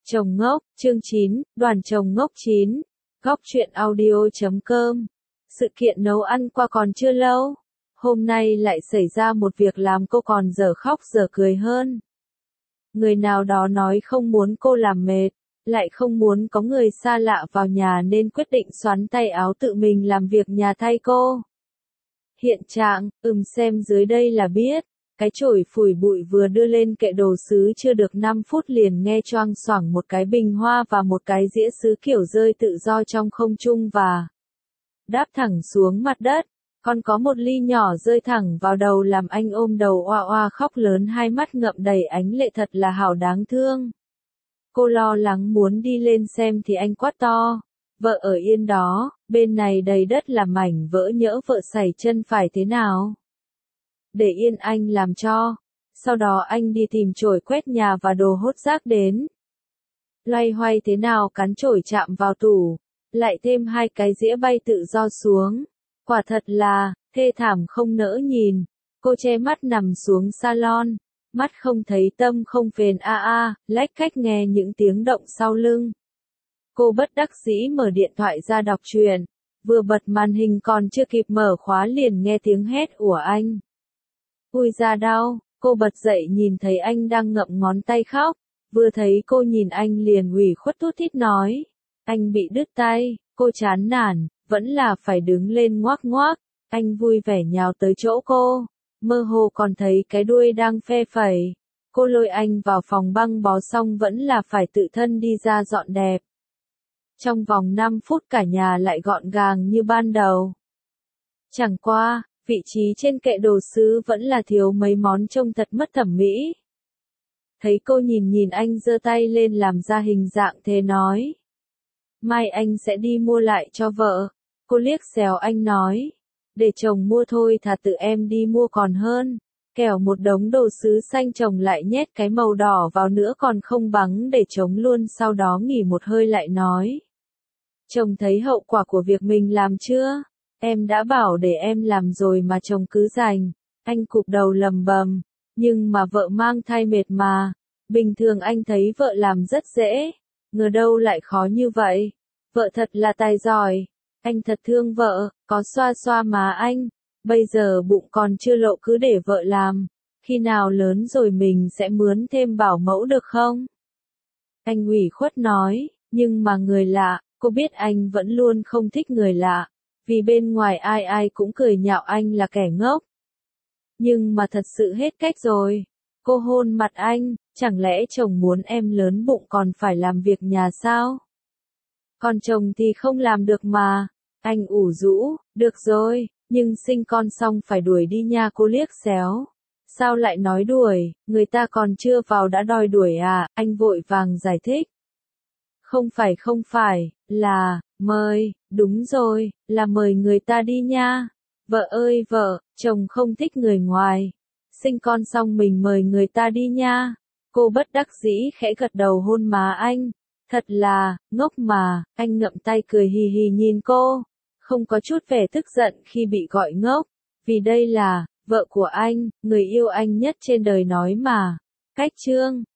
Chồng ngốc, chương 9, đoàn chồng ngốc 9, góc truyện audio.com. Sự kiện nấu ăn qua còn chưa lâu, hôm nay lại xảy ra một việc làm cô còn dở khóc dở cười hơn. Người nào đó nói không muốn cô làm mệt, lại không muốn có người xa lạ vào nhà nên quyết định xoắn tay áo tự mình làm việc nhà thay cô. Hiện trạng, xem dưới đây là biết. Cái chổi phủi bụi vừa đưa lên kệ đồ sứ chưa được 5 phút liền nghe choang xoảng một cái bình hoa và một cái dĩa sứ kiểu rơi tự do trong không trung và đáp thẳng xuống mặt đất. Còn có một ly nhỏ rơi thẳng vào đầu làm anh ôm đầu oa oa khóc lớn, hai mắt ngậm đầy ánh lệ, thật là hảo đáng thương. Cô lo lắng muốn đi lên xem thì anh quát to: "Vợ ở yên đó, bên này đầy đất là mảnh vỡ, nhỡ vợ sẩy chân phải thế nào? Để yên anh làm cho." Sau đó anh đi tìm chổi quét nhà và đồ hốt rác đến. Loay hoay thế nào cán chổi chạm vào tủ, lại thêm hai cái dĩa bay tự do xuống. Quả thật là thê thảm không nỡ nhìn. Cô che mắt nằm xuống salon, mắt không thấy tâm không phiền lách cách nghe những tiếng động sau lưng. Cô bất đắc dĩ mở điện thoại ra đọc truyện, vừa bật màn hình còn chưa kịp mở khóa liền nghe tiếng hét của anh. Ui da đau, cô bật dậy nhìn thấy anh đang ngậm ngón tay khóc, vừa thấy cô nhìn anh liền ủy khuất thút thít nói: "Anh bị đứt tay." Cô chán nản, vẫn là phải đứng lên ngoác ngoác. Anh vui vẻ nhào tới chỗ cô, mơ hồ còn thấy cái đuôi đang phe phẩy. Cô lôi anh vào phòng băng bó xong vẫn là phải tự thân đi ra dọn dẹp. Trong vòng 5 phút cả nhà lại gọn gàng như ban đầu. Chẳng qua, vị trí trên kệ đồ sứ vẫn là thiếu mấy món trông thật mất thẩm mỹ. Thấy cô nhìn anh giơ tay lên làm ra hình dạng thế nói: "Mai anh sẽ đi mua lại cho vợ." Cô liếc xéo anh nói: "Để chồng mua thôi, thà tự em đi mua còn hơn. Kẻo một đống đồ sứ xanh chồng lại nhét cái màu đỏ vào nữa còn không bằng để trống luôn." Sau đó nghỉ một hơi lại nói: "Chồng thấy hậu quả của việc mình làm chưa? Em đã bảo để em làm rồi mà chồng cứ giành." Anh cụp đầu lầm bầm: "Nhưng mà vợ mang thai mệt mà. Bình thường anh thấy vợ làm rất dễ, ngờ đâu lại khó như vậy. Vợ thật là tài giỏi." Anh thật thương vợ, có xoa xoa má anh: "Bây giờ bụng còn chưa lộ cứ để vợ làm. Khi nào lớn rồi mình sẽ mướn thêm bảo mẫu được không?" Anh ủy khuất nói, nhưng mà người lạ, cô biết anh vẫn luôn không thích người lạ, vì bên ngoài ai ai cũng cười nhạo anh là kẻ ngốc. Nhưng mà thật sự hết cách rồi. Cô hôn mặt anh: "Chẳng lẽ chồng muốn em lớn bụng còn phải làm việc nhà sao? Còn chồng thì không làm được mà." Anh ủ rũ: "Được rồi, nhưng sinh con xong phải đuổi đi nha." Cô liếc xéo: "Sao lại nói đuổi, người ta còn chưa vào đã đòi đuổi à?" Anh vội vàng giải thích: không phải, là mời." "Đúng rồi, là mời người ta đi nha. Vợ ơi vợ, chồng không thích người ngoài. Sinh con xong mình mời người ta đi nha." Cô bất đắc dĩ khẽ gật đầu hôn má anh: "Thật là ngốc mà." Anh ngậm tay cười hì hì nhìn cô, không có chút vẻ tức giận khi bị gọi ngốc, vì đây là vợ của anh, người yêu anh nhất trên đời nói mà. Cách chương